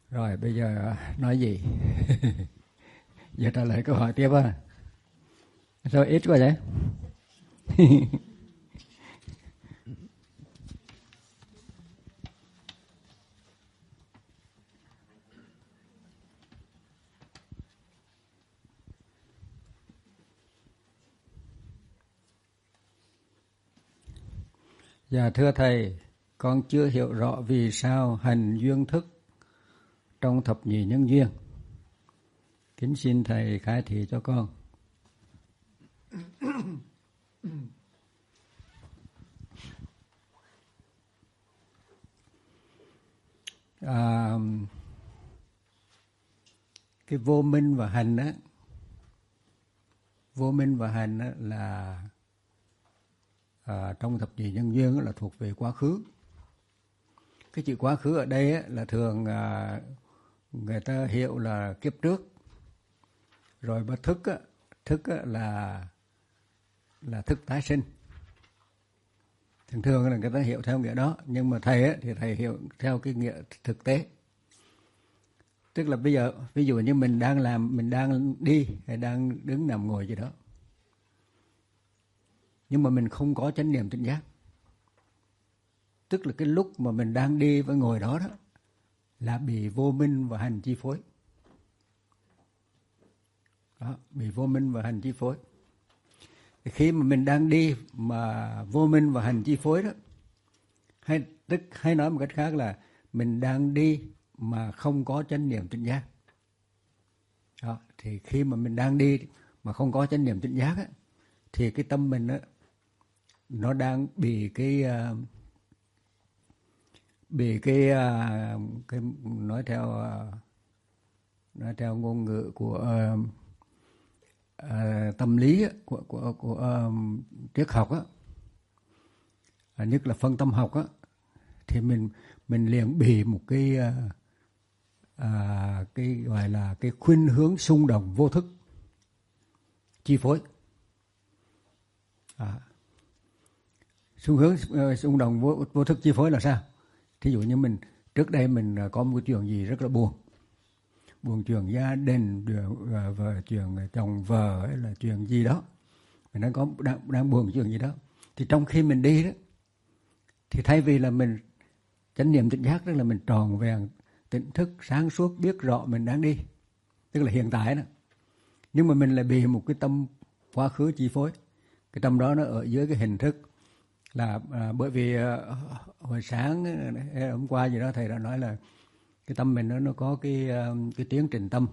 Rồi bây giờ nói gì? Giờ trả lời câu hỏi tiếp à? Sao ít quá vậy? Dạ thưa Thầy, con chưa hiểu rõ vì sao hành duyên thức trong thập nhị nhân duyên. Kính xin Thầy khai thị cho con. Cái vô minh và hành á, vô minh và hành á là trong thập nhị nhân duyên là thuộc về quá khứ. Cái chữ quá khứ ở đây á, là thường người ta hiểu là kiếp trước. Rồi bất thức á, thức á, là thức tái sinh. Thường thường là người ta hiểu theo nghĩa đó, nhưng mà thầy á, thì thầy hiểu theo cái nghĩa thực tế. Tức là bây giờ ví dụ như mình đang làm, mình đang đi hay đang đứng nằm ngồi gì đó, nhưng mà mình không có chánh niệm tỉnh giác. Tức là cái lúc mà mình đang đi với ngồi đó đó là bị vô minh và hành chi phối. Đó, bị vô minh và hành chi phối. Thì khi mà mình đang đi mà vô minh và hành chi phối đó, hay nói một cách khác là mình đang đi mà không có chánh niệm tỉnh giác. Đó, thì khi mà mình đang đi mà không có chánh niệm tỉnh giác á, thì cái tâm mình á, nó đang bị cái nói theo ngôn ngữ của tâm lý á, của triết học á, nhất là phân tâm học á, thì mình liền bị một cái gọi là cái khuynh hướng xung động vô thức chi phối. Xu hướng xung động vô thức chi phối là sao? Thí dụ như mình trước đây mình có một chuyện gì rất là buồn chuyện gia đình, chuyện chồng vợ hay là chuyện gì đó, mình đang buồn chuyện gì đó, thì trong khi mình đi đó, thì thay vì là mình chánh niệm tỉnh giác, tức là mình tròn vẹn tỉnh thức sáng suốt biết rõ mình đang đi, tức là hiện tại đó, nhưng mà mình lại bị một cái tâm quá khứ chi phối. Cái tâm đó nó ở dưới cái hình thức là bởi vì hồi sáng hôm qua gì đó thầy đã nói là cái tâm mình nó có cái tiến trình tâm,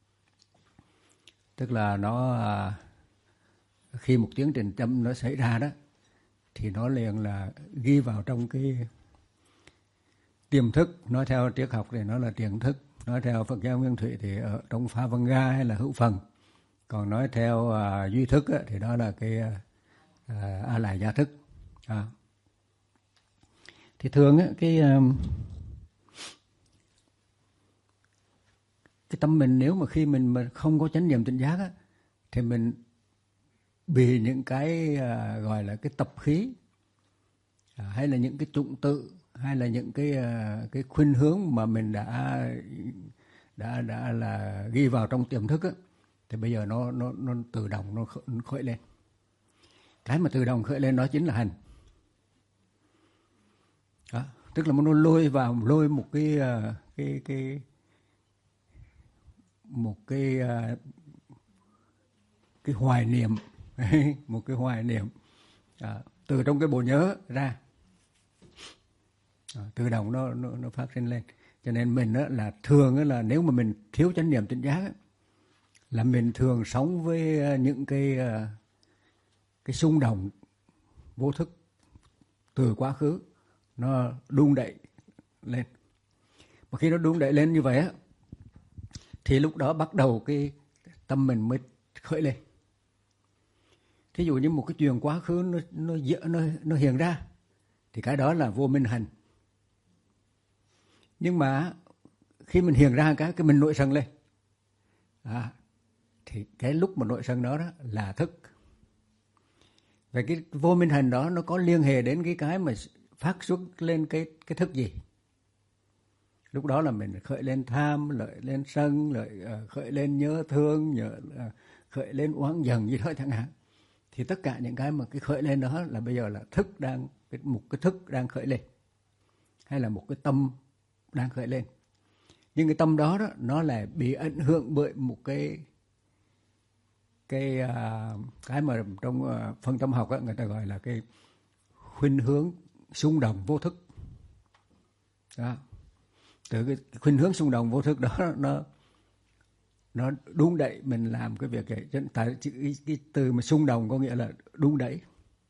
tức là nó khi một tiến trình tâm nó xảy ra đó thì nó liền là ghi vào trong cái tiềm thức. Nói theo triết học thì nó là tiềm thức, nói theo Phật giáo Nguyên Thủy thì ở trong Phá Văn Ga hay là hữu phần, còn nói theo duy thức á, thì đó là cái a lại gia thức. Thì thường á, cái tâm mình nếu mà khi mình mà không có chánh niệm tỉnh giác á, thì mình bị những cái gọi là cái tập khí, hay là những cái chủng tự, hay là những cái khuynh hướng mà mình đã là ghi vào trong tiềm thức á, thì bây giờ nó tự động nó khởi lên. Cái mà tự động khởi lên đó chính là hành. Đó, tức là nó lôi một cái hoài niệm một cái hoài niệm từ trong cái bộ nhớ ra, tự động nó phát sinh lên. Cho nên mình á, là thường á, là nếu mà mình thiếu chánh niệm tỉnh giác á, là mình thường sống với những cái xung động vô thức từ quá khứ nó đung đẩy lên. Mà khi nó đung đẩy lên như vậy á, thì lúc đó bắt đầu cái tâm mình mới khởi lên. Thí dụ như một cái chuyện quá khứ nó hiện ra thì cái đó là vô minh hành. Nhưng mà khi mình hiện ra cái mình nổi sân lên, thì cái lúc mà nổi sân đó là thức. Vậy cái vô minh hành đó nó có liên hệ đến cái mà phát xuất lên cái thức gì? Lúc đó là mình khởi lên tham, lợi lên sân, khởi lên nhớ thương, khởi lên oán giận gì đó chẳng hạn. Thì tất cả những cái mà cái khởi lên đó là bây giờ là một cái thức đang khởi lên, hay là một cái tâm đang khởi lên. Nhưng cái tâm đó nó lại bị ảnh hưởng bởi một cái mà trong phân tâm học người ta gọi là cái khuynh hướng xung động vô thức. Đó. Từ cái khuynh hướng xung động vô thức đó nó đun đẩy mình làm cái việc này. Tại cái từ mà xung động có nghĩa là đun đẩy.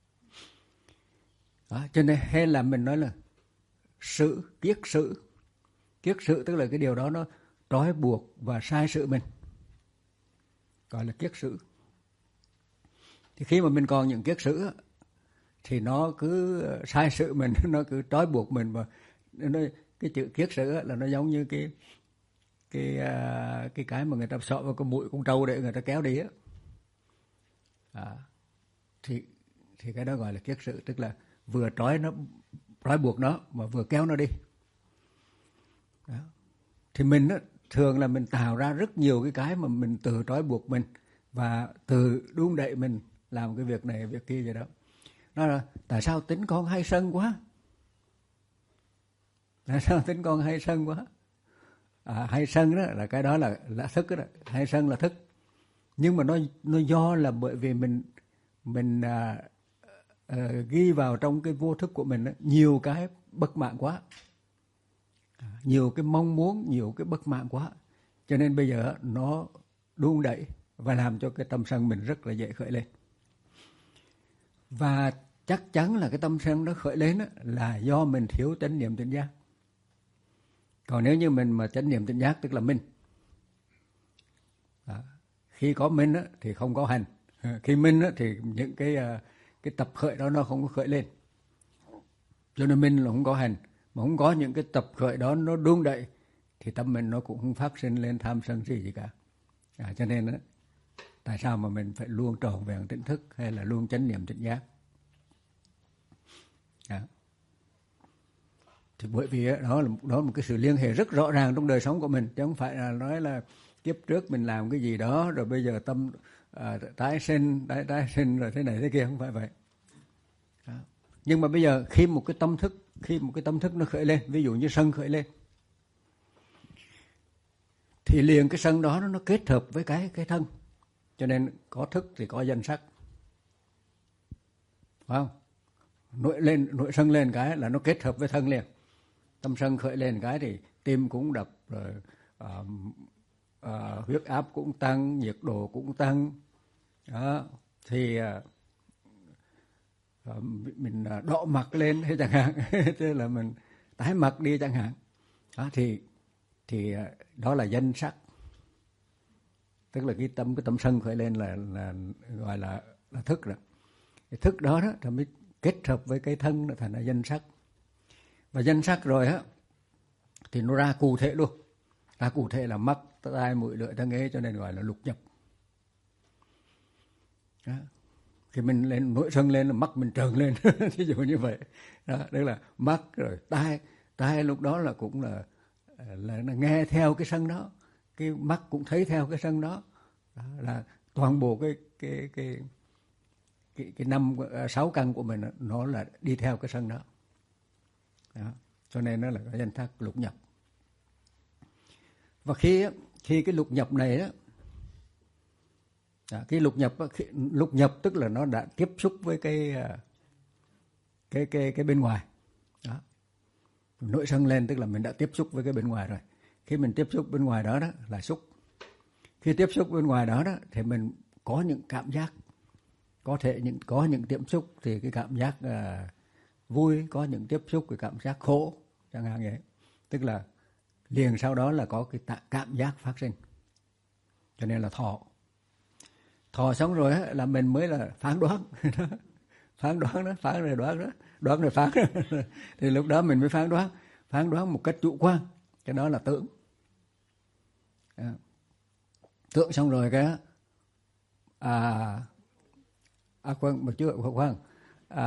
Đó. Cho nên hay là mình nói là kiết sử. Kiết sử tức là cái điều đó nó trói buộc và sai sự mình, gọi là kiết sử. Thì khi mà mình còn những kiết sử thì nó cứ sai sự mình, nó cứ trói buộc mình. Và cái chữ kiết sử là nó giống như cái mà người ta xọ vào cái mũi con trâu để người ta kéo đi á. Thì cái đó gọi là kiết sử, tức là vừa trói buộc nó mà vừa kéo nó đi. Đó. Thì mình thường là mình tạo ra rất nhiều cái mà mình tự trói buộc mình và tự đun đẩy mình làm cái việc này việc kia vậy đó. Nó là tại sao tính con hay sân quá? Tại sao tính con hay sân quá? Hay sân đó là cái đó là thức đó, hay sân là thức. Nhưng mà nó do là bởi vì mình ghi vào trong cái vô thức của mình nhiều cái bất mãn quá, nhiều cái mong muốn, nhiều cái bất mãn quá, cho nên bây giờ nó đun đẩy và làm cho cái tâm sân mình rất là dễ khởi lên. Và chắc chắn là cái tâm sân nó khởi lên là do mình thiếu chánh niệm tỉnh giác. Còn nếu như mình mà chánh niệm tỉnh giác tức là minh. Khi có minh thì không có hành. Khi minh thì những cái tập khởi đó nó không có khởi lên. Cho nên minh là không có hành. Mà không có những cái tập khởi đó nó đun đẩy thì tâm mình nó cũng không phát sinh lên tham sân si gì cả. Cho nên tại sao mà mình phải luôn tròn vẹn tỉnh thức hay là luôn chánh niệm tỉnh giác? Thì bởi vì đó là một cái sự liên hệ rất rõ ràng trong đời sống của mình, chứ không phải là nói là kiếp trước mình làm cái gì đó rồi bây giờ tâm tái sinh rồi thế này thế kia, không phải vậy. Đó. Nhưng mà bây giờ khi một cái tâm thức nó khởi lên, ví dụ như sân khởi lên, thì liền cái sân đó nó kết hợp với cái thân, cho nên có thức thì có danh sắc, phải không? Nội sân lên cái là nó kết hợp với thân liền. Tâm sân khởi lên cái thì tim cũng đập, rồi huyết áp cũng tăng, nhiệt độ cũng tăng. Đó. Thì mình đỏ mặt lên hay chẳng hạn, tức là mình tái mặt đi chẳng hạn. Đó, thì đó là danh sắc. Tức là cái tâm sân khởi lên là gọi là thức rồi. Cái thức đó thì mới kết hợp với cái thân nó thành là danh sắc. Và danh sắc rồi thì nó ra cụ thể luôn. Ra cụ thể là mắt, tai, mũi, lưỡi, tai, nghe, cho nên gọi là lục nhập. Đó. Khi mình lên nội sân lên là mắt mình trợn lên, ví dụ như vậy. Đó, tức là mắt rồi tai lúc đó là cũng là nghe theo cái sân đó, cái mắt cũng thấy theo cái sân đó. Đó là toàn bộ cái 6 căn của mình nó là đi theo cái sân đó. Đó. Cho nên nó là cái danh sắc lục nhập. Và khi cái lục nhập này đó, cái lục nhập tức là nó đã tiếp xúc với cái bên ngoài. Đó. Nội sân lên tức là mình đã tiếp xúc với cái bên ngoài rồi. Khi mình tiếp xúc bên ngoài đó là xúc. Khi tiếp xúc bên ngoài đó thì mình có những cảm giác, có những tiếp xúc thì cái cảm giác vui, có những tiếp xúc cái cảm giác khổ chẳng hạn vậy. Tức là liền sau đó là có cái cảm giác phát sinh. Cho nên là thọ xong rồi là mình mới là phán đoán. Phán đoán đó, phán rồi đoán đó, đoán rồi phán đó. Thì lúc đó mình mới phán đoán một cách chủ quan. Cái đó là tưởng. Tưởng xong rồi cái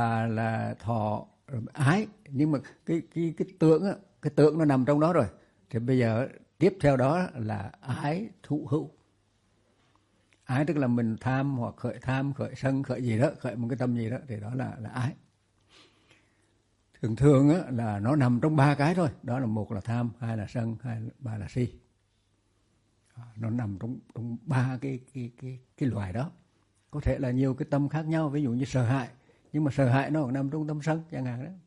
là thọ ái, nhưng mà cái tưởng nó nằm trong đó rồi. Thì bây giờ tiếp theo đó là ái thụ hữu. Ái tức là mình tham hoặc khởi sân, khởi gì đó, khởi một cái tâm gì đó, thì đó là ái. Thường thường á, là nó nằm trong ba cái thôi. Đó là một là tham, hai là sân, ba là si. Nó nằm trong ba cái loại đó. Có thể là nhiều cái tâm khác nhau, ví dụ như sợ hãi, nhưng mà sợ hãi nó nằm trong tâm sân chẳng hạn đó.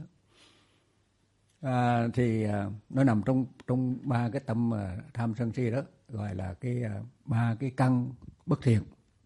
Thì nó nằm trong ba cái tâm tham sân si đó, gọi là cái ba cái căn bất thiện.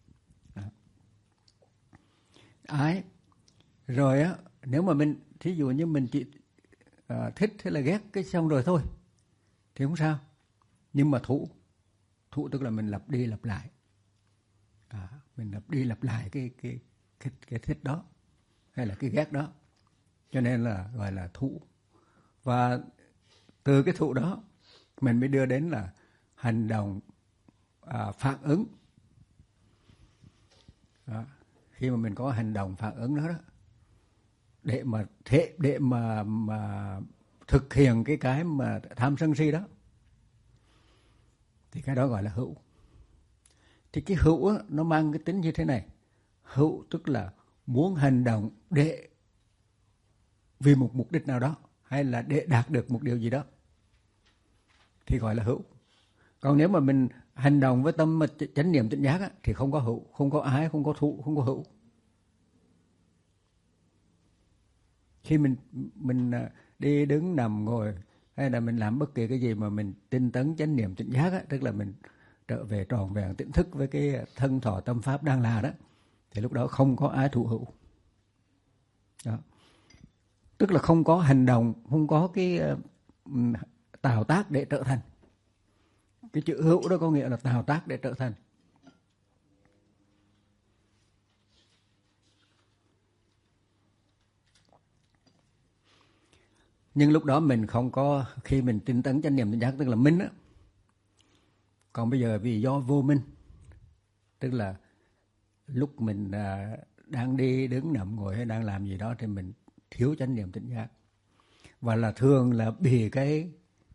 Ái. Rồi á, nếu mà mình thí dụ như mình chỉ thích hay là ghét cái xong rồi thôi thì không sao. Nhưng mà thụ tức là mình lặp đi lặp lại. Mình lặp đi lặp lại cái thích đó hay là cái ghét đó, cho nên là gọi là thụ. Và từ cái thụ đó mình mới đưa đến là hành động phản ứng. Khi mà mình có hành động phản ứng đó, để mà thực hiện cái mà tham sân si đó, thì cái đó gọi là hữu. Thì cái hữu á, nó mang cái tính như thế này. Hữu tức là muốn hành động để vì một mục đích nào đó, hay là để đạt được một điều gì đó, thì gọi là hữu. Còn nếu mà mình hành động với tâm chánh niệm tỉnh giác á, thì không có hữu, không có ái, không có thụ, không có hữu. Khi mình đi đứng nằm ngồi hay là mình làm bất kỳ cái gì mà mình tinh tấn chánh niệm tỉnh giác á, tức là mình trở về tròn vẹn tỉnh thức với cái thân thọ tâm pháp đang là đó, thì lúc đó không có ái thụ hữu. Đó. Tức là không có hành động, không có cái tạo tác để trở thành. Cái chữ hữu đó có nghĩa là tạo tác để trở thành. Nhưng lúc đó mình không có, khi mình tinh tấn chánh niệm tỉnh giác tức là minh á. Còn bây giờ vì do vô minh, tức là lúc mình đang đi đứng nằm ngồi hay đang làm gì đó thì mình thiếu chánh niệm tỉnh giác, và là thường là bị cái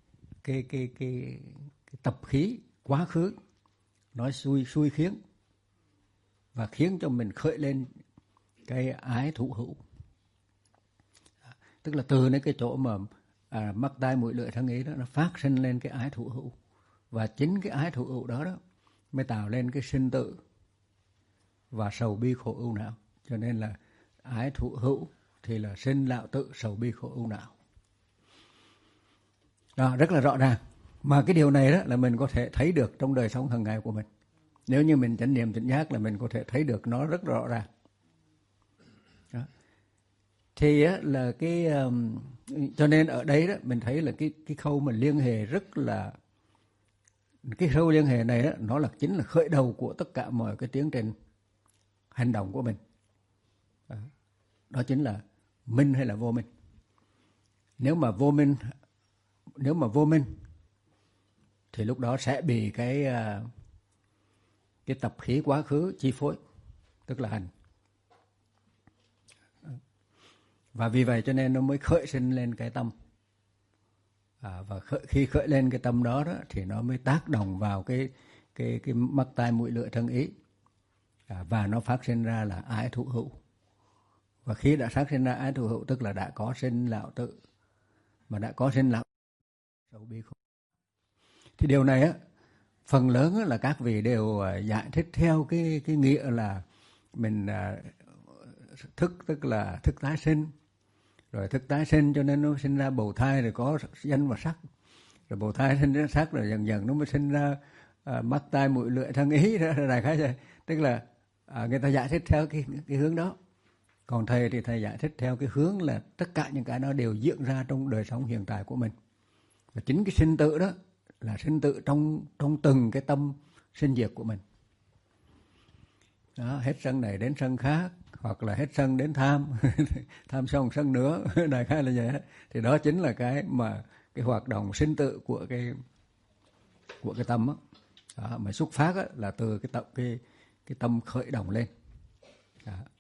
tập khí quá khứ nói xui khiến, và khiến cho mình khởi lên cái ái thụ hữu. Tức là từ cái chỗ mà mắt tai mũi lưỡi thân ý đó, nó phát sinh lên cái ái thụ hữu, và chính cái ái thụ hữu đó mới tạo lên cái sinh tử và sầu bi khổ ưu não. Cho nên là ái thụ hữu thì là sinh lão tử, sầu bi khổ ưu não. Đó, rất là rõ ràng. Mà cái điều này đó là mình có thể thấy được trong đời sống hàng ngày của mình. Nếu như mình chánh niệm tỉnh giác là mình có thể thấy được nó rất rõ ràng. Đó. Thì là cái cho nên ở đây đó mình thấy là cái khâu mà liên hệ rất là, cái khâu liên hệ này đó, nó là chính là khởi đầu của tất cả mọi cái tiến trình hành động của mình. Đó chính là minh hay là vô minh. Nếu mà vô minh thì lúc đó sẽ bị cái tập khí quá khứ chi phối, tức là hành. Và vì vậy cho nên nó mới khởi sinh lên cái tâm. Và khi khởi lên cái tâm đó, thì nó mới tác động vào cái mắt tai mũi lưỡi thân ý, và nó phát sinh ra là ái thụ hữu. Và khi đã phát sinh ra ái thụ hữu tức là đã có sinh lão tử, mà đã có sinh lão sầu bi khổ. Thì điều này phần lớn là các vị đều giải thích theo cái nghĩa là mình thức tức là thức tái sinh, rồi thức tái sinh cho nên nó sinh ra bào thai, rồi có danh và sắc, rồi bào thai sinh ra sắc, rồi dần dần nó mới sinh ra mắt tai mũi lưỡi thân ý đó, đại khái vậy. Tức là người ta giải thích theo cái hướng đó. Còn thầy thì thầy giải thích theo cái hướng là tất cả những cái đó đều diễn ra trong đời sống hiện tại của mình. Và chính cái sinh tử đó là sinh tử trong từng cái tâm sinh diệt của mình. Đó, hết sân này đến sân khác, hoặc là hết sân đến tham, tham xong sân nữa, đại khái là vậy. Thì đó chính là cái mà cái hoạt động sinh tử của cái tâm đó. Đó, mà xuất phát là từ cái tâm khởi động lên. Đó.